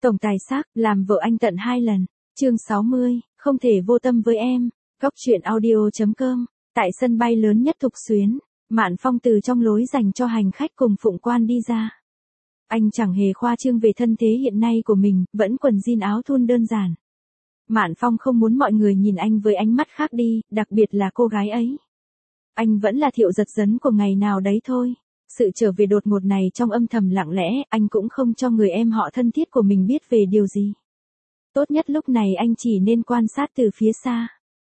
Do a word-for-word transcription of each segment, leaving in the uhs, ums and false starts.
Tổng tài xác, làm vợ anh tận hai lần. Chương sáu mươi, không thể vô tâm với em. Góc truyện audio chấm com. Tại sân bay lớn nhất Thục Xuyến, Mạn Phong từ trong lối dành cho hành khách cùng Phụng Quan đi ra. Anh chẳng hề khoa trương về thân thế hiện nay của mình, vẫn quần jean áo thun đơn giản. Mạn Phong không muốn mọi người nhìn anh với ánh mắt khác đi, đặc biệt là cô gái ấy. Anh vẫn là Thiệu Giật Dấn của ngày nào đấy thôi. Sự trở về đột ngột này trong âm thầm lặng lẽ, anh cũng không cho người em họ thân thiết của mình biết về điều gì. Tốt nhất lúc này anh chỉ nên quan sát từ phía xa.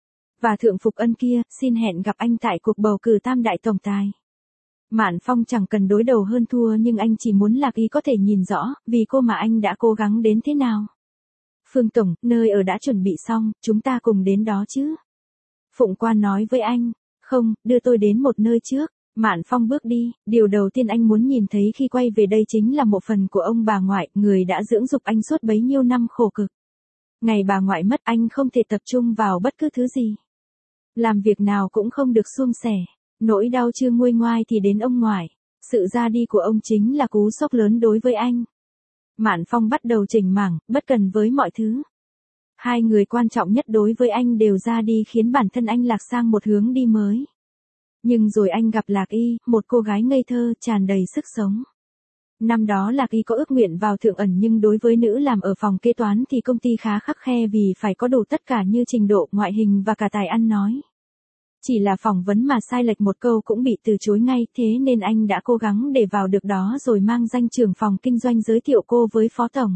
Và Thượng Phục Ân kia, xin hẹn gặp anh tại cuộc bầu cử tam đại tổng tài. Mạn Phong chẳng cần đối đầu hơn thua nhưng anh chỉ muốn Lạc Y có thể nhìn rõ, vì cô mà anh đã cố gắng đến thế nào. Phương Tổng, nơi ở đã chuẩn bị xong, chúng ta cùng đến đó chứ. Phụng Quan nói với anh, không, đưa tôi đến một nơi trước. Mạn Phong bước đi, điều đầu tiên anh muốn nhìn thấy khi quay về đây chính là một phần của ông bà ngoại, người đã dưỡng dục anh suốt bấy nhiêu năm khổ cực. Ngày bà ngoại mất anh không thể tập trung vào bất cứ thứ gì. Làm việc nào cũng không được suôn sẻ, nỗi đau chưa nguôi ngoai thì đến ông ngoại. Sự ra đi của ông chính là cú sốc lớn đối với anh. Mạn Phong bắt đầu chỉnh mảng, bất cần với mọi thứ. Hai người quan trọng nhất đối với anh đều ra đi khiến bản thân anh lạc sang một hướng đi mới. Nhưng rồi anh gặp Lạc Y, một cô gái ngây thơ, tràn đầy sức sống. Năm đó Lạc Y có ước nguyện vào Thượng Ẩn nhưng đối với nữ làm ở phòng kế toán thì công ty khá khắt khe vì phải có đủ tất cả như trình độ, ngoại hình và cả tài ăn nói. Chỉ là phỏng vấn mà sai lệch một câu cũng bị từ chối ngay, thế nên anh đã cố gắng để vào được đó rồi mang danh trưởng phòng kinh doanh giới thiệu cô với phó tổng.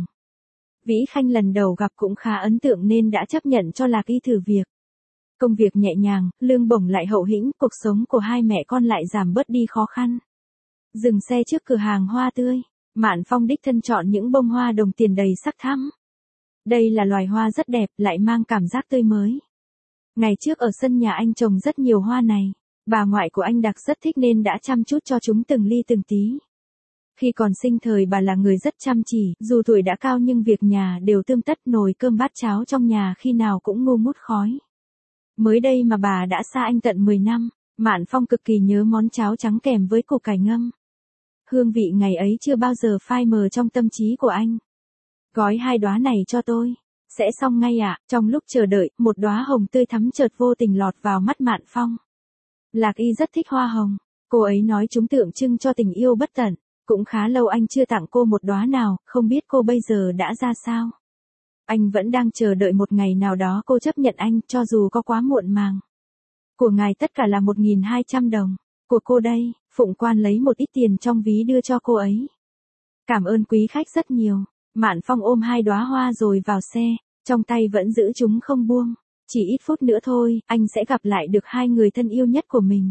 Vĩ Khanh lần đầu gặp cũng khá ấn tượng nên đã chấp nhận cho Lạc Y thử việc. Công việc nhẹ nhàng, lương bổng lại hậu hĩnh, cuộc sống của hai mẹ con lại giảm bớt đi khó khăn. Dừng xe trước cửa hàng hoa tươi, Mạn Phong đích thân chọn những bông hoa đồng tiền đầy sắc thắm. Đây là loài hoa rất đẹp, lại mang cảm giác tươi mới. Ngày trước ở sân nhà anh trồng rất nhiều hoa này, bà ngoại của anh Đặc rất thích nên đã chăm chút cho chúng từng ly từng tí. Khi còn sinh thời bà là người rất chăm chỉ, dù tuổi đã cao nhưng việc nhà đều tươm tất, nồi cơm bát cháo trong nhà khi nào cũng ngu ngút khói. Mới đây mà bà đã xa anh tận mười năm, Mạn Phong cực kỳ nhớ món cháo trắng kèm với củ cải ngâm. Hương vị ngày ấy chưa bao giờ phai mờ trong tâm trí của anh. Gói hai đóa này cho tôi. Sẽ xong ngay ạ. À? Trong lúc chờ đợi, một đóa hồng tươi thắm chợt vô tình lọt vào mắt Mạn Phong. Lạc Y rất thích hoa hồng. Cô ấy nói chúng tượng trưng cho tình yêu bất tận. Cũng khá lâu anh chưa tặng cô một đóa nào, không biết cô bây giờ đã ra sao. Anh vẫn đang chờ đợi một ngày nào đó cô chấp nhận anh, cho dù có quá muộn màng. Của ngài tất cả là một nghìn hai trăm đồng. Của cô đây, Phụng Quan lấy một ít tiền trong ví đưa cho cô ấy. Cảm ơn quý khách rất nhiều. Mạn Phong ôm hai đóa hoa rồi vào xe, trong tay vẫn giữ chúng không buông. Chỉ ít phút nữa thôi, anh sẽ gặp lại được hai người thân yêu nhất của mình.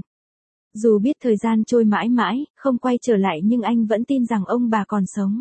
Dù biết thời gian trôi mãi mãi, không quay trở lại nhưng anh vẫn tin rằng ông bà còn sống.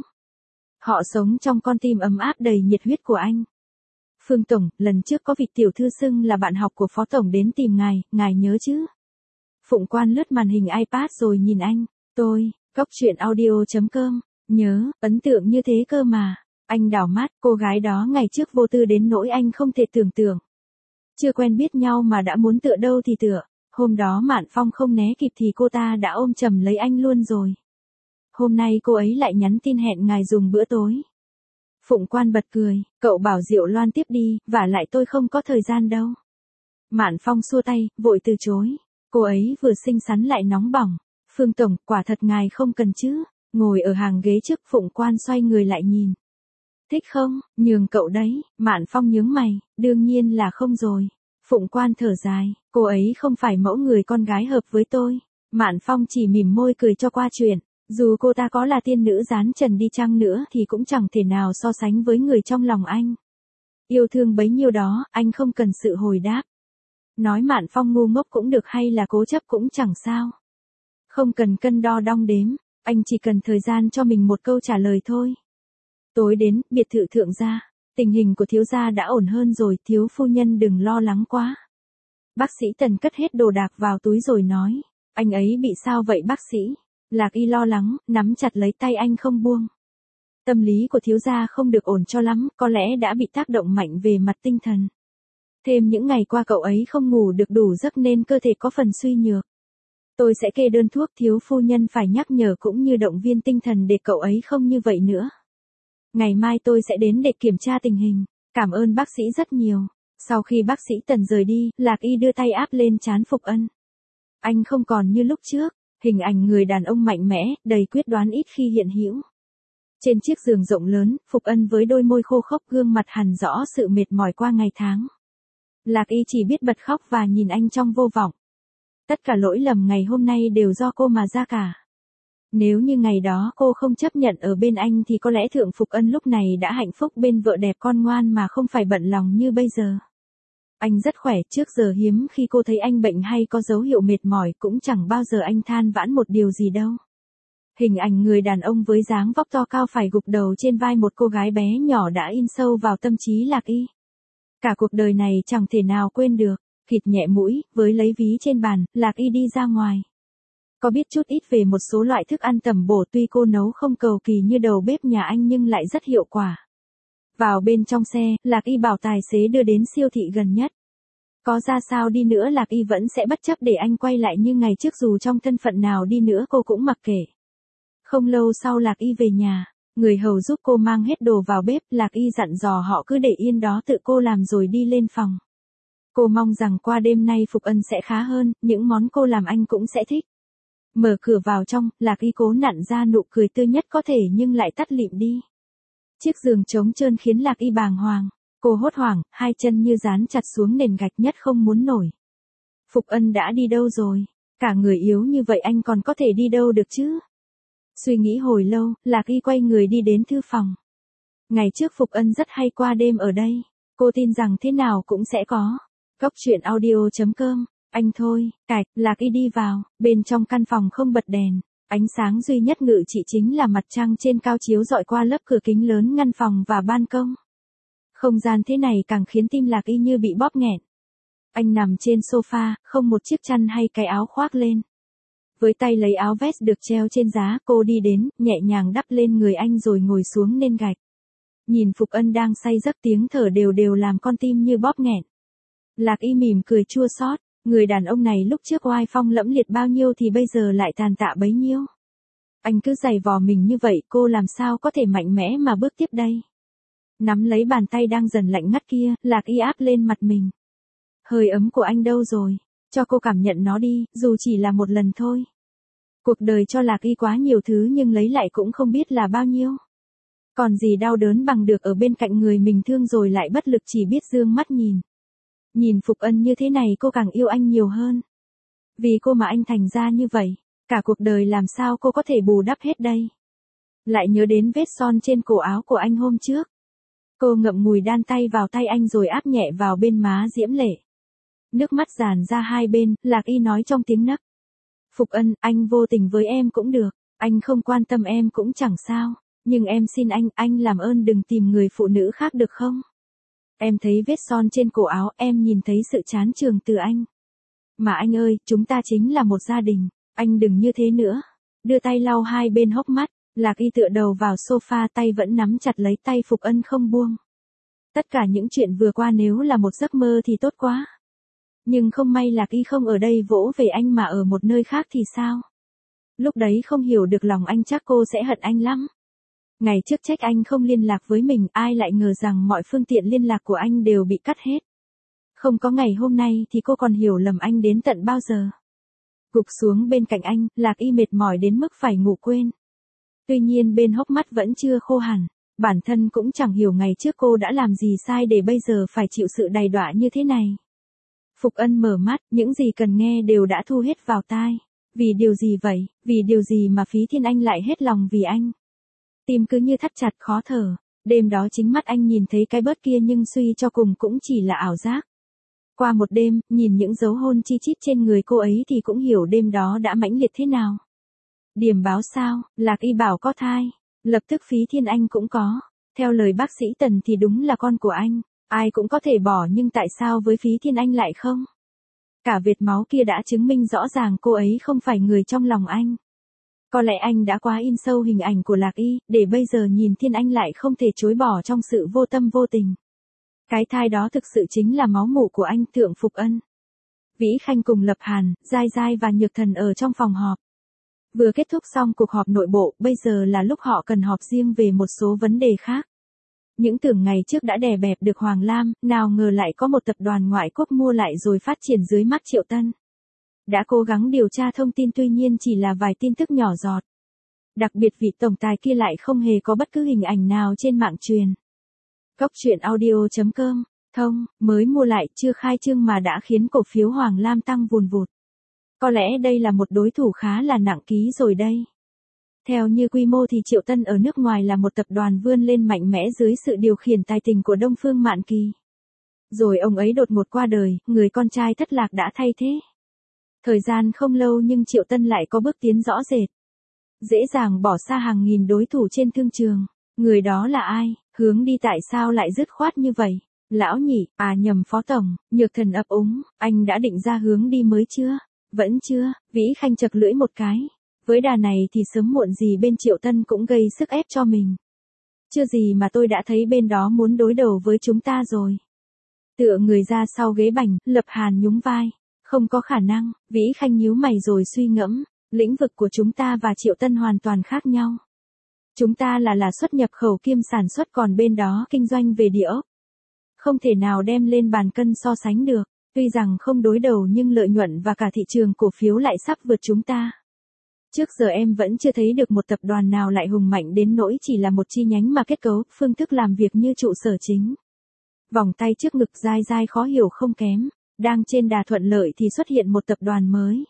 Họ sống trong con tim ấm áp đầy nhiệt huyết của anh. Phương Tổng, lần trước có vị tiểu thư xưng là bạn học của Phó Tổng đến tìm ngài, ngài nhớ chứ? Phụng Quan lướt màn hình iPad rồi nhìn anh. Tôi, góc truyện audio chấm com, nhớ, ấn tượng như thế cơ mà. Anh đảo mắt, cô gái đó ngày trước vô tư đến nỗi anh không thể tưởng tượng. Chưa quen biết nhau mà đã muốn tựa đâu thì tựa. Hôm đó Mạn Phong không né kịp thì cô ta đã ôm chầm lấy anh luôn rồi. Hôm nay cô ấy lại nhắn tin hẹn ngài dùng bữa tối. Phụng Quan bật cười, cậu bảo Diệu Loan tiếp đi, vả lại tôi không có thời gian đâu. Mạn Phong xua tay, vội từ chối. Cô ấy vừa xinh xắn lại nóng bỏng. Phương Tổng, quả thật ngài không cần chứ. Ngồi ở hàng ghế trước, Phụng Quan xoay người lại nhìn. Thích không, nhường cậu đấy. Mạn Phong nhướng mày, đương nhiên là không rồi. Phụng Quan thở dài, cô ấy không phải mẫu người con gái hợp với tôi. Mạn Phong chỉ mỉm môi cười cho qua chuyện. Dù cô ta có là tiên nữ dán trần đi chăng nữa thì cũng chẳng thể nào so sánh với người trong lòng anh. Yêu thương bấy nhiêu đó, anh không cần sự hồi đáp. Nói Mạn Phong ngu ngốc cũng được hay là cố chấp cũng chẳng sao. Không cần cân đo đong đếm, anh chỉ cần thời gian cho mình một câu trả lời thôi. Tối đến, biệt thự Thượng gia. Tình hình của thiếu gia đã ổn hơn rồi, thiếu phu nhân đừng lo lắng quá. Bác sĩ Tần cất hết đồ đạc vào túi rồi nói. Anh ấy bị sao vậy bác sĩ? Lạc Y lo lắng, nắm chặt lấy tay anh không buông. Tâm lý của thiếu gia không được ổn cho lắm, có lẽ đã bị tác động mạnh về mặt tinh thần. Thêm những ngày qua cậu ấy không ngủ được đủ giấc nên cơ thể có phần suy nhược. Tôi sẽ kê đơn thuốc, thiếu phu nhân phải nhắc nhở cũng như động viên tinh thần để cậu ấy không như vậy nữa. Ngày mai tôi sẽ đến để kiểm tra tình hình. Cảm ơn bác sĩ rất nhiều. Sau khi bác sĩ Tần rời đi, Lạc Y đưa tay áp lên trán Phục Ân. Anh không còn như lúc trước, hình ảnh người đàn ông mạnh mẽ, đầy quyết đoán ít khi hiện hữu. Trên chiếc giường rộng lớn, Phục Ân với đôi môi khô khốc gương mặt hằn rõ sự mệt mỏi qua ngày tháng. Lạc Y chỉ biết bật khóc và nhìn anh trong vô vọng. Tất cả lỗi lầm ngày hôm nay đều do cô mà ra cả. Nếu như ngày đó cô không chấp nhận ở bên anh thì có lẽ Thượng Phục Ân lúc này đã hạnh phúc bên vợ đẹp con ngoan mà không phải bận lòng như bây giờ. Anh rất khỏe, trước giờ hiếm khi cô thấy anh bệnh hay có dấu hiệu mệt mỏi, cũng chẳng bao giờ anh than vãn một điều gì đâu. Hình ảnh người đàn ông với dáng vóc to cao phải gục đầu trên vai một cô gái bé nhỏ đã in sâu vào tâm trí Lạc Y. Cả cuộc đời này chẳng thể nào quên được. Khịt nhẹ mũi, với lấy ví trên bàn, Lạc Y đi ra ngoài. Có biết chút ít về một số loại thức ăn tầm bổ, tuy cô nấu không cầu kỳ như đầu bếp nhà anh nhưng lại rất hiệu quả. Vào bên trong xe, Lạc Y bảo tài xế đưa đến siêu thị gần nhất. Có ra sao đi nữa Lạc Y vẫn sẽ bất chấp để anh quay lại như ngày trước, dù trong thân phận nào đi nữa cô cũng mặc kệ. Không lâu sau Lạc Y về nhà, người hầu giúp cô mang hết đồ vào bếp, Lạc Y dặn dò họ cứ để yên đó tự cô làm rồi đi lên phòng. Cô mong rằng qua đêm nay Phục Ân sẽ khá hơn, những món cô làm anh cũng sẽ thích. Mở cửa vào trong, Lạc Y cố nặn ra nụ cười tươi nhất có thể nhưng lại tắt lịm đi. Chiếc giường trống trơn khiến Lạc Y bàng hoàng. Cô hốt hoảng, hai chân như dán chặt xuống nền gạch nhất không muốn nổi. Phục Ân đã đi đâu rồi? Cả người yếu như vậy anh còn có thể đi đâu được chứ? Suy nghĩ hồi lâu, Lạc Y quay người đi đến thư phòng. Ngày trước Phục Ân rất hay qua đêm ở đây. Cô tin rằng thế nào cũng sẽ có. Góc truyện audio chấm com, anh thôi, cạch, Lạc Y đi vào, bên trong căn phòng không bật đèn. Ánh sáng duy nhất ngự trị chính là mặt trăng trên cao chiếu rọi qua lớp cửa kính lớn ngăn phòng và ban công. Không gian thế này càng khiến tim Lạc Y như bị bóp nghẹn. Anh nằm trên sofa, không một chiếc chăn hay cái áo khoác lên. Với tay lấy áo vest được treo trên giá, cô đi đến, nhẹ nhàng đắp lên người anh rồi ngồi xuống nền gạch. Nhìn Phục Ân đang say giấc, tiếng thở đều đều làm con tim như bóp nghẹn. Lạc Y mỉm cười chua xót, người đàn ông này lúc trước oai phong lẫm liệt bao nhiêu thì bây giờ lại tàn tạ bấy nhiêu. Anh cứ giày vò mình như vậy, cô làm sao có thể mạnh mẽ mà bước tiếp đây. Nắm lấy bàn tay đang dần lạnh ngắt kia, Lạc Y áp lên mặt mình. Hơi ấm của anh đâu rồi? Cho cô cảm nhận nó đi, dù chỉ là một lần thôi. Cuộc đời cho Lạc Y quá nhiều thứ nhưng lấy lại cũng không biết là bao nhiêu. Còn gì đau đớn bằng được ở bên cạnh người mình thương rồi lại bất lực chỉ biết dương mắt nhìn. Nhìn Phục Ân như thế này cô càng yêu anh nhiều hơn. Vì cô mà anh thành ra như vậy, cả cuộc đời làm sao cô có thể bù đắp hết đây. Lại nhớ đến vết son trên cổ áo của anh hôm trước. Cô ngậm ngùi đan tay vào tay anh rồi áp nhẹ vào bên má diễm lệ. Nước mắt tràn ra hai bên, Lạc Y nói trong tiếng nấc. Phục Ân, anh vô tình với em cũng được, anh không quan tâm em cũng chẳng sao, nhưng em xin anh, anh làm ơn đừng tìm người phụ nữ khác được không? Em thấy vết son trên cổ áo, em nhìn thấy sự chán chường từ anh. Mà anh ơi, chúng ta chính là một gia đình, anh đừng như thế nữa. Đưa tay lau hai bên hốc mắt, Lạc Y tựa đầu vào sofa, tay vẫn nắm chặt lấy tay Phục Ân không buông. Tất cả những chuyện vừa qua nếu là một giấc mơ thì tốt quá. Nhưng không may Lạc Y không ở đây vỗ về anh mà ở một nơi khác thì sao? Lúc đấy không hiểu được lòng anh, chắc cô sẽ hận anh lắm. Ngày trước trách anh không liên lạc với mình, ai lại ngờ rằng mọi phương tiện liên lạc của anh đều bị cắt hết. Không có ngày hôm nay thì cô còn hiểu lầm anh đến tận bao giờ. Gục xuống bên cạnh anh, Lạc Y mệt mỏi đến mức phải ngủ quên. Tuy nhiên bên hốc mắt vẫn chưa khô hẳn, bản thân cũng chẳng hiểu ngày trước cô đã làm gì sai để bây giờ phải chịu sự đày đọa như thế này. Phục Ân mở mắt, những gì cần nghe đều đã thu hết vào tai. Vì điều gì vậy, vì điều gì mà Phí Thiên Anh lại hết lòng vì anh? Tim cứ như thắt chặt khó thở, đêm đó chính mắt anh nhìn thấy cái bớt kia nhưng suy cho cùng cũng chỉ là ảo giác. Qua một đêm, nhìn những dấu hôn chi chít trên người cô ấy thì cũng hiểu đêm đó đã mãnh liệt thế nào. Điểm báo sao, Lạc Y bảo có thai, lập tức Phí Thiên Anh cũng có. Theo lời bác sĩ Tần thì đúng là con của anh, ai cũng có thể bỏ nhưng tại sao với Phí Thiên Anh lại không? Cả vệt máu kia đã chứng minh rõ ràng cô ấy không phải người trong lòng anh. Có lẽ anh đã quá in sâu hình ảnh của Lạc Y, để bây giờ nhìn Thiên Anh lại không thể chối bỏ trong sự vô tâm vô tình. Cái thai đó thực sự chính là máu mủ của anh, Thượng Phục Ân. Vĩ Khanh cùng Lập Hàn, Giai Giai và Nhược Thần ở trong phòng họp. Vừa kết thúc xong cuộc họp nội bộ, bây giờ là lúc họ cần họp riêng về một số vấn đề khác. Những tưởng ngày trước đã đè bẹp được Hoàng Lam, nào ngờ lại có một tập đoàn ngoại quốc mua lại rồi phát triển dưới mắt Triệu Tân. Đã cố gắng điều tra thông tin tuy nhiên chỉ là vài tin tức nhỏ giọt. Đặc biệt vị tổng tài kia lại không hề có bất cứ hình ảnh nào trên mạng truyền. Cốc truyện audio chấm com, thông, mới mua lại chưa khai trương mà đã khiến cổ phiếu Hoàng Lam tăng vùn vụt. Có lẽ đây là một đối thủ khá là nặng ký rồi đây. Theo như quy mô thì Triệu Tân ở nước ngoài là một tập đoàn vươn lên mạnh mẽ dưới sự điều khiển tài tình của Đông Phương Mạn Kỳ. Rồi ông ấy đột ngột qua đời, người con trai thất lạc đã thay thế. Thời gian không lâu nhưng Triệu Tân lại có bước tiến rõ rệt. Dễ dàng bỏ xa hàng nghìn đối thủ trên thương trường. Người đó là ai, hướng đi tại sao lại dứt khoát như vậy? Lão nhị, à nhầm Phó Tổng, Nhược Thần ấp úng, anh đã định ra hướng đi mới chưa? Vẫn chưa, Vĩ Khanh chật lưỡi một cái. Với đà này thì sớm muộn gì bên Triệu Tân cũng gây sức ép cho mình. Chưa gì mà tôi đã thấy bên đó muốn đối đầu với chúng ta rồi. Tựa người ra sau ghế bành, Lập Hàn nhún vai. Không có khả năng, Vĩ Khanh nhíu mày rồi suy ngẫm. Lĩnh vực của chúng ta và Triệu Tân hoàn toàn khác nhau. Chúng ta là là xuất nhập khẩu kiêm sản xuất còn bên đó kinh doanh về địa ốc. Không thể nào đem lên bàn cân so sánh được. Tuy rằng không đối đầu nhưng lợi nhuận và cả thị trường cổ phiếu lại sắp vượt chúng ta. Trước giờ em vẫn chưa thấy được một tập đoàn nào lại hùng mạnh đến nỗi chỉ là một chi nhánh mà kết cấu, phương thức làm việc như trụ sở chính. Vòng tay trước ngực dai dai khó hiểu không kém. Đang trên đà thuận lợi thì xuất hiện một tập đoàn mới.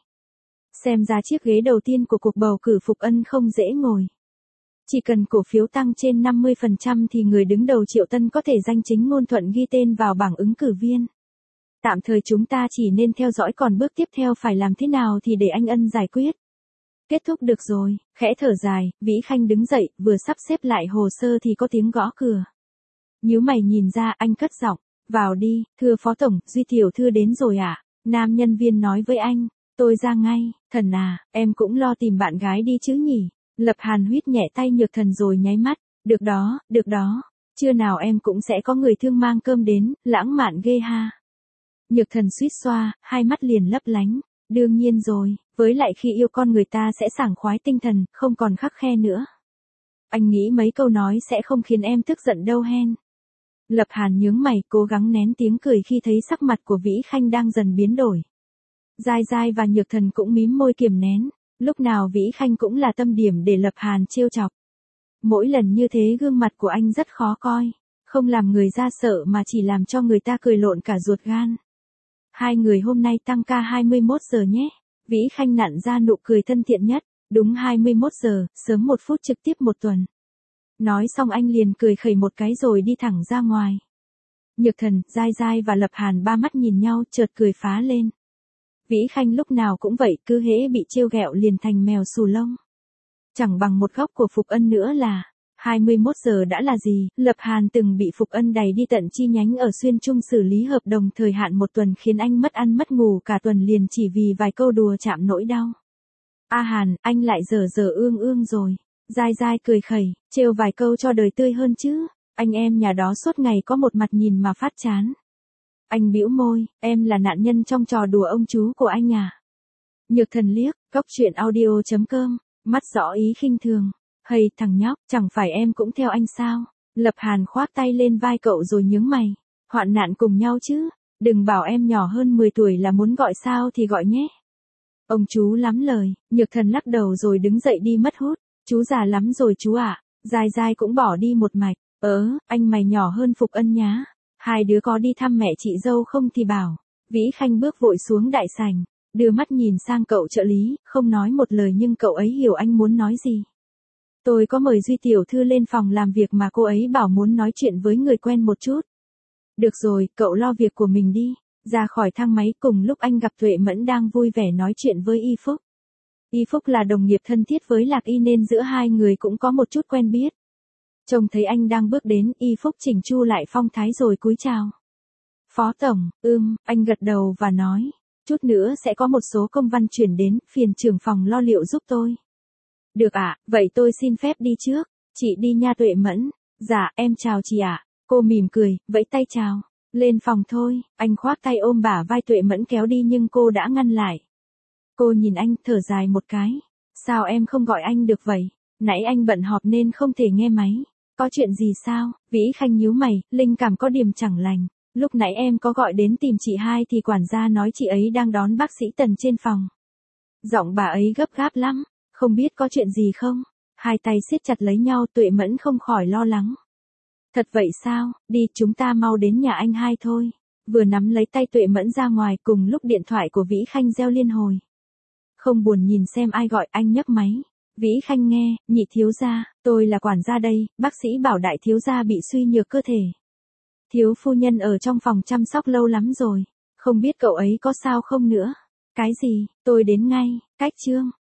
Xem ra chiếc ghế đầu tiên của cuộc bầu cử Phục Ân không dễ ngồi. Chỉ cần cổ phiếu tăng trên năm mươi phần trăm thì người đứng đầu Triệu Tân có thể danh chính ngôn thuận ghi tên vào bảng ứng cử viên. Tạm thời chúng ta chỉ nên theo dõi còn bước tiếp theo phải làm thế nào thì để anh Ân giải quyết. Kết thúc được rồi, khẽ thở dài, Vĩ Khanh đứng dậy, vừa sắp xếp lại hồ sơ thì có tiếng gõ cửa. Nhíu mày nhìn ra, anh cất giọng, vào đi, thưa Phó Tổng, Duy tiểu thư đến rồi ạ. À? Nam nhân viên nói với anh, tôi ra ngay, Thần à, em cũng lo tìm bạn gái đi chứ nhỉ. Lập Hàn huýt nhẹ tay Nhược Thần rồi nháy mắt, được đó, được đó, trưa nào em cũng sẽ có người thương mang cơm đến, lãng mạn ghê ha. Nhược Thần suýt xoa, hai mắt liền lấp lánh, đương nhiên rồi, với lại khi yêu con người ta sẽ sảng khoái tinh thần, không còn khắt khe nữa. Anh nghĩ mấy câu nói sẽ không khiến em tức giận đâu hen. Lập Hàn nhướng mày, cố gắng nén tiếng cười khi thấy sắc mặt của Vĩ Khanh đang dần biến đổi. Dai Dai và Nhược Thần cũng mím môi kiềm nén, lúc nào Vĩ Khanh cũng là tâm điểm để Lập Hàn trêu chọc. Mỗi lần như thế gương mặt của anh rất khó coi, không làm người ra sợ mà chỉ làm cho người ta cười lộn cả ruột gan. Hai người hôm nay tăng ca hai mươi mốt giờ nhé. Vĩ Khanh nặn ra nụ cười thân thiện nhất, đúng hai mươi mốt giờ, sớm một phút trực tiếp một tuần. Nói xong anh liền cười khẩy một cái rồi đi thẳng ra ngoài. Nhược Thần, Dai Dai và Lập Hàn ba mắt nhìn nhau chợt cười phá lên. Vĩ Khanh lúc nào cũng vậy, cứ hễ bị trêu ghẹo liền thành mèo xù lông. Chẳng bằng một góc của Phục Ân nữa là, hai mươi mốt giờ đã là gì, Lập Hàn từng bị Phục Ân đày đi tận chi nhánh ở Xuyên Trung xử lý hợp đồng thời hạn một tuần khiến anh mất ăn mất ngủ cả tuần liền chỉ vì vài câu đùa chạm nỗi đau. A Hàn, anh lại dở dở ương ương rồi. Dai Dai cười khẩy, trêu vài câu cho đời tươi hơn chứ, anh em nhà đó suốt ngày có một mặt nhìn mà phát chán. Anh bĩu môi, em là nạn nhân trong trò đùa ông chú của anh à. Nhược Thần liếc, cốc truyện audio chấm com, mắt rõ ý khinh thường. Hây thằng nhóc, chẳng phải em cũng theo anh sao? Lập Hàn khoác tay lên vai cậu rồi nhướng mày. Hoạn nạn cùng nhau chứ, đừng bảo em nhỏ hơn mười tuổi là muốn gọi sao thì gọi nhé. Ông chú lắm lời, Nhược Thần lắc đầu rồi đứng dậy đi mất hút. Chú già lắm rồi chú ạ. À. Dai Dai cũng bỏ đi một mạch. Ớ, anh mày nhỏ hơn Phục Ân nhá. Hai đứa có đi thăm mẹ chị dâu không thì bảo. Vĩ Khanh bước vội xuống đại sảnh, đưa mắt nhìn sang cậu trợ lý, không nói một lời nhưng cậu ấy hiểu anh muốn nói gì. Tôi có mời Duy tiểu thư lên phòng làm việc mà cô ấy bảo muốn nói chuyện với người quen một chút. Được rồi, cậu lo việc của mình đi. Ra khỏi thang máy cùng lúc anh gặp Tuệ Mẫn đang vui vẻ nói chuyện với Y Phúc. Y Phúc là đồng nghiệp thân thiết với Lạc Y nên giữa hai người cũng có một chút quen biết. Trông thấy anh đang bước đến, Y Phúc chỉnh chu lại phong thái rồi cúi chào. Phó Tổng, ưm, anh gật đầu và nói, chút nữa sẽ có một số công văn chuyển đến, phiền trưởng phòng lo liệu giúp tôi. Được ạ, à, vậy tôi xin phép đi trước, chị đi nha Tuệ Mẫn. Dạ, em chào chị ạ. À. Cô mỉm cười, vẫy tay chào. Lên phòng thôi, anh khoác tay ôm bả vai Tuệ Mẫn kéo đi nhưng cô đã ngăn lại. Cô nhìn anh, thở dài một cái. Sao em không gọi anh được vậy? Nãy anh bận họp nên không thể nghe máy. Có chuyện gì sao? Vĩ Khanh nhíu mày, linh cảm có điểm chẳng lành. Lúc nãy em có gọi đến tìm chị hai thì quản gia nói chị ấy đang đón bác sĩ Tần trên phòng. Giọng bà ấy gấp gáp lắm, không biết có chuyện gì không? Hai tay siết chặt lấy nhau, Tuệ Mẫn không khỏi lo lắng. Thật vậy sao? Đi, chúng ta mau đến nhà anh hai thôi. Vừa nắm lấy tay Tuệ Mẫn ra ngoài, cùng lúc điện thoại của Vĩ Khanh reo liên hồi. Không buồn nhìn xem ai gọi, anh nhấc máy. Vĩ Khanh nghe, nhị thiếu gia, tôi là quản gia đây, bác sĩ bảo đại thiếu gia bị suy nhược cơ thể. Thiếu phu nhân ở trong phòng chăm sóc lâu lắm rồi, không biết cậu ấy có sao không nữa. Cái gì, tôi đến ngay, cách chương.